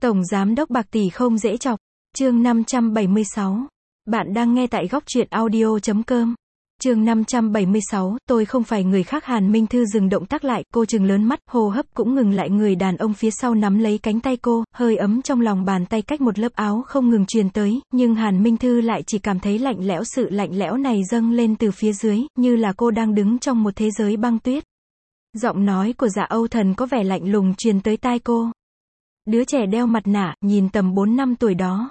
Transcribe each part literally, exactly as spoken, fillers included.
Tổng giám đốc bạc tỷ không dễ chọc. Chương năm trăm bảy mươi sáu. Bạn đang nghe tại góc truyện audio chấm com. Chương năm trăm bảy mươi sáu, tôi không phải người khác. Hàn Minh Thư dừng động tác lại, cô trừng lớn mắt, hô hấp cũng ngừng lại. Người đàn ông phía sau nắm lấy cánh tay cô, hơi ấm trong lòng bàn tay cách một lớp áo không ngừng truyền tới, nhưng Hàn Minh Thư lại chỉ cảm thấy lạnh lẽo. Sự lạnh lẽo này dâng lên từ phía dưới, như là cô đang đứng trong một thế giới băng tuyết. Giọng nói của Dạ Âu Thần có vẻ lạnh lùng truyền tới tai cô. Đứa trẻ đeo mặt nạ, nhìn tầm bốn năm tuổi đó.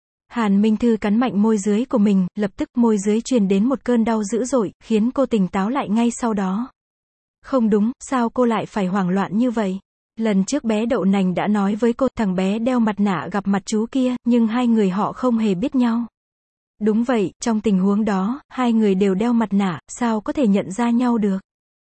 Hàn Minh Thư cắn mạnh môi dưới của mình, lập tức môi dưới truyền đến một cơn đau dữ dội, khiến cô tỉnh táo lại ngay sau đó. Không đúng, sao cô lại phải hoảng loạn như vậy? Lần trước bé đậu nành đã nói với cô, thằng bé đeo mặt nạ gặp mặt chú kia, nhưng hai người họ không hề biết nhau. Đúng vậy, trong tình huống đó, hai người đều đeo mặt nạ, sao có thể nhận ra nhau được?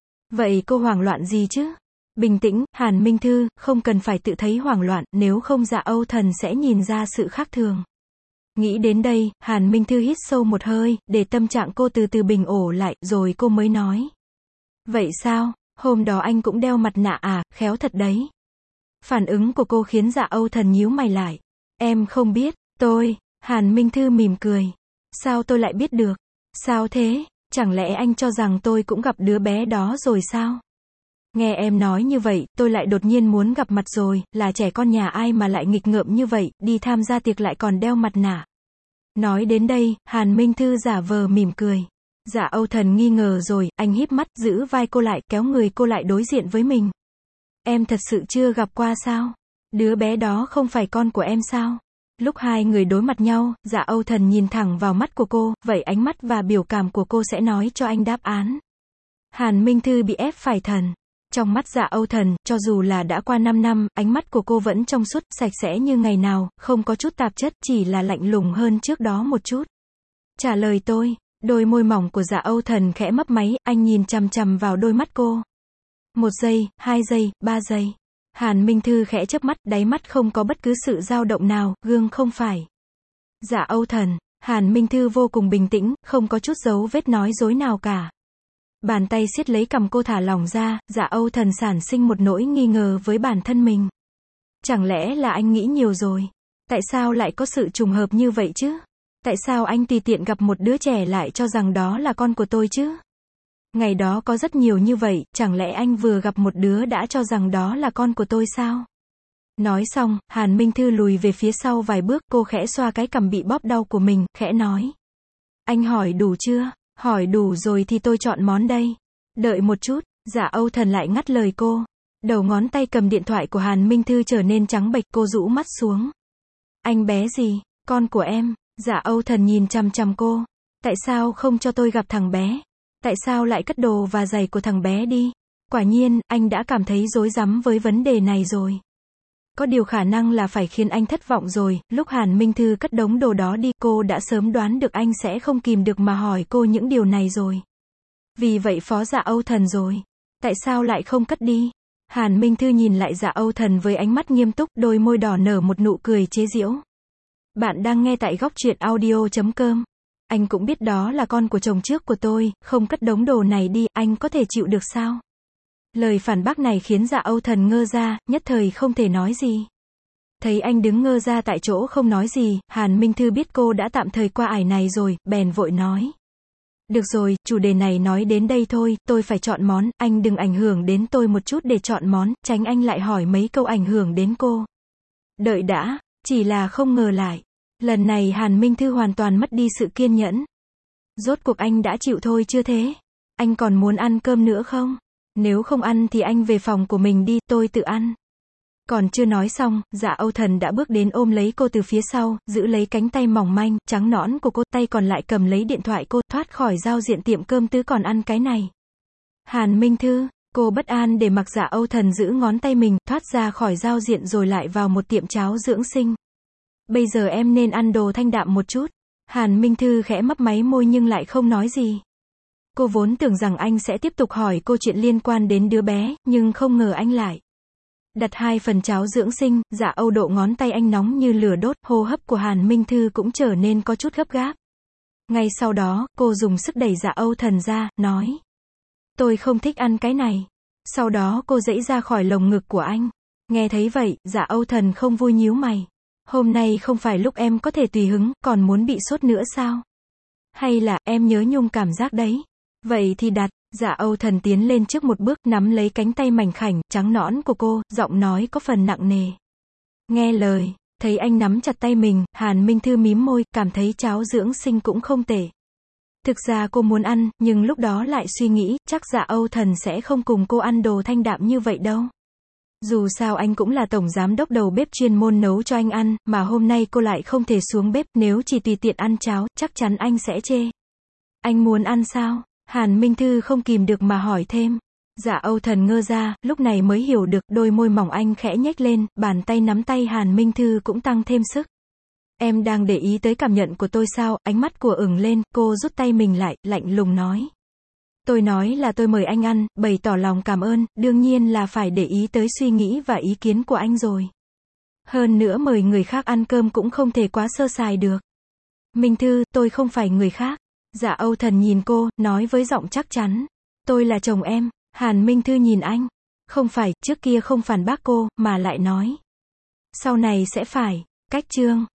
Vậy cô hoảng loạn gì chứ? Bình tĩnh, Hàn Minh Thư, không cần phải tự thấy hoảng loạn, nếu không Dạ Âu Thần sẽ nhìn ra sự khác thường. Nghĩ đến đây, Hàn Minh Thư hít sâu một hơi, để tâm trạng cô từ từ bình ổn lại, rồi cô mới nói. Vậy sao, hôm đó anh cũng đeo mặt nạ à, khéo thật đấy. Phản ứng của cô khiến Dạ Âu Thần nhíu mày lại. Em không biết, tôi, Hàn Minh Thư mỉm cười. Sao tôi lại biết được? Sao thế, chẳng lẽ anh cho rằng tôi cũng gặp đứa bé đó rồi sao? Nghe em nói như vậy, tôi lại đột nhiên muốn gặp mặt rồi, là trẻ con nhà ai mà lại nghịch ngợm như vậy, đi tham gia tiệc lại còn đeo mặt nạ. Nói đến đây, Hàn Minh Thư giả vờ mỉm cười. Dạ Âu Thần nghi ngờ rồi, anh híp mắt, giữ vai cô lại, kéo người cô lại đối diện với mình. Em thật sự chưa gặp qua sao? Đứa bé đó không phải con của em sao? Lúc hai người đối mặt nhau, Dạ Âu Thần nhìn thẳng vào mắt của cô, vậy ánh mắt và biểu cảm của cô sẽ nói cho anh đáp án. Hàn Minh Thư bị ép phải thần. Trong mắt Dạ Âu Thần, cho dù là đã qua năm năm, ánh mắt của cô vẫn trong suốt, sạch sẽ như ngày nào, không có chút tạp chất, chỉ là lạnh lùng hơn trước đó một chút. Trả lời tôi, đôi môi mỏng của Dạ Âu Thần khẽ mấp máy, anh nhìn chằm chằm vào đôi mắt cô. Một giây, hai giây, ba giây. Hàn Minh Thư khẽ chớp mắt, đáy mắt không có bất cứ sự dao động nào, gương không phải. Dạ Âu Thần, Hàn Minh Thư vô cùng bình tĩnh, không có chút dấu vết nói dối nào cả. Bàn tay siết lấy cằm cô thả lỏng ra, Dạ Âu Thần sản sinh một nỗi nghi ngờ với bản thân mình. Chẳng lẽ là anh nghĩ nhiều rồi? Tại sao lại có sự trùng hợp như vậy chứ? Tại sao anh tùy tiện gặp một đứa trẻ lại cho rằng đó là con của tôi chứ? Ngày đó có rất nhiều như vậy, chẳng lẽ anh vừa gặp một đứa đã cho rằng đó là con của tôi sao? Nói xong, Hàn Minh Thư lùi về phía sau vài bước, cô khẽ xoa cái cằm bị bóp đau của mình, khẽ nói. Anh hỏi đủ chưa? Hỏi đủ rồi thì tôi chọn món đây. Đợi một chút, Dạ Âu Thần lại ngắt lời cô. Đầu ngón tay cầm điện thoại của Hàn Minh Thư trở nên trắng bệch, cô rũ mắt xuống. Anh bé gì? Con của em. Dạ Âu Thần nhìn chằm chằm cô. Tại sao không cho tôi gặp thằng bé? Tại sao lại cất đồ và giày của thằng bé đi? Quả nhiên, anh đã cảm thấy rối rắm với vấn đề này rồi. Có điều khả năng là phải khiến anh thất vọng rồi, lúc Hàn Minh Thư cất đống đồ đó đi, cô đã sớm đoán được anh sẽ không kìm được mà hỏi cô những điều này rồi. Vì vậy phó Dạ Âu Thần rồi. Tại sao lại không cất đi? Hàn Minh Thư nhìn lại Dạ Âu Thần với ánh mắt nghiêm túc, đôi môi đỏ nở một nụ cười chế giễu. Bạn đang nghe tại góc truyện audio chấm com. Anh cũng biết đó là con của chồng trước của tôi, không cất đống đồ này đi, anh có thể chịu được sao? Lời phản bác này khiến Dạ Âu Thần ngơ ra, nhất thời không thể nói gì. Thấy anh đứng ngơ ra tại chỗ không nói gì, Hàn Minh Thư biết cô đã tạm thời qua ải này rồi, bèn vội nói. Được rồi, chủ đề này nói đến đây thôi, tôi phải chọn món, anh đừng ảnh hưởng đến tôi một chút để chọn món, tránh anh lại hỏi mấy câu ảnh hưởng đến cô. Đợi đã, chỉ là không ngờ lại. Lần này Hàn Minh Thư hoàn toàn mất đi sự kiên nhẫn. Rốt cuộc anh đã chịu thôi chưa thế? Anh còn muốn ăn cơm nữa không? Nếu không ăn thì anh về phòng của mình đi, tôi tự ăn. Còn chưa nói xong, Dạ Âu Thần đã bước đến ôm lấy cô từ phía sau, giữ lấy cánh tay mỏng manh, trắng nõn của cô, tay còn lại cầm lấy điện thoại cô, thoát khỏi giao diện tiệm cơm tứ còn ăn cái này. Hàn Minh Thư, cô bất an để mặc Dạ Âu Thần giữ ngón tay mình, thoát ra khỏi giao diện rồi lại vào một tiệm cháo dưỡng sinh. Bây giờ em nên ăn đồ thanh đạm một chút. Hàn Minh Thư khẽ mấp máy môi nhưng lại không nói gì. Cô vốn tưởng rằng anh sẽ tiếp tục hỏi cô chuyện liên quan đến đứa bé, nhưng không ngờ anh lại đặt hai phần cháo dưỡng sinh. Dạ Âu độ ngón tay anh nóng như lửa đốt, hô hấp của Hàn Minh Thư cũng trở nên có chút gấp gáp. Ngay sau đó, cô dùng sức đẩy Dạ Âu Thần ra, nói. Tôi không thích ăn cái này. Sau đó cô giãy ra khỏi lồng ngực của anh. Nghe thấy vậy, Dạ Âu Thần không vui nhíu mày. Hôm nay không phải lúc em có thể tùy hứng, còn muốn bị sốt nữa sao? Hay là, em nhớ nhung cảm giác đấy? Vậy thì đặt, Dạ Âu Thần tiến lên trước một bước, nắm lấy cánh tay mảnh khảnh, trắng nõn của cô, giọng nói có phần nặng nề. Nghe lời, thấy anh nắm chặt tay mình, Hàn Minh Thư mím môi, cảm thấy cháo dưỡng sinh cũng không tệ. Thực ra cô muốn ăn, nhưng lúc đó lại suy nghĩ, chắc Dạ Âu Thần sẽ không cùng cô ăn đồ thanh đạm như vậy đâu. Dù sao anh cũng là tổng giám đốc đầu bếp chuyên môn nấu cho anh ăn, mà hôm nay cô lại không thể xuống bếp, nếu chỉ tùy tiện ăn cháo, chắc chắn anh sẽ chê. Anh muốn ăn sao? Hàn Minh Thư không kìm được mà hỏi thêm. Dạ Âu Thần ngơ ra, lúc này mới hiểu được, đôi môi mỏng anh khẽ nhếch lên, bàn tay nắm tay Hàn Minh Thư cũng tăng thêm sức. Em đang để ý tới cảm nhận của tôi sao? Ánh mắt của ửng lên, cô rút tay mình lại, lạnh lùng nói. Tôi nói là tôi mời anh ăn, bày tỏ lòng cảm ơn, đương nhiên là phải để ý tới suy nghĩ và ý kiến của anh rồi. Hơn nữa mời người khác ăn cơm cũng không thể quá sơ sài được. Minh Thư, tôi không phải người khác. Dạ Âu Thần nhìn cô, nói với giọng chắc chắn. Tôi là chồng em. Hàn Minh Thư nhìn anh. Không phải, trước kia không phản bác cô, mà lại nói. Sau này sẽ phải. Cách chương.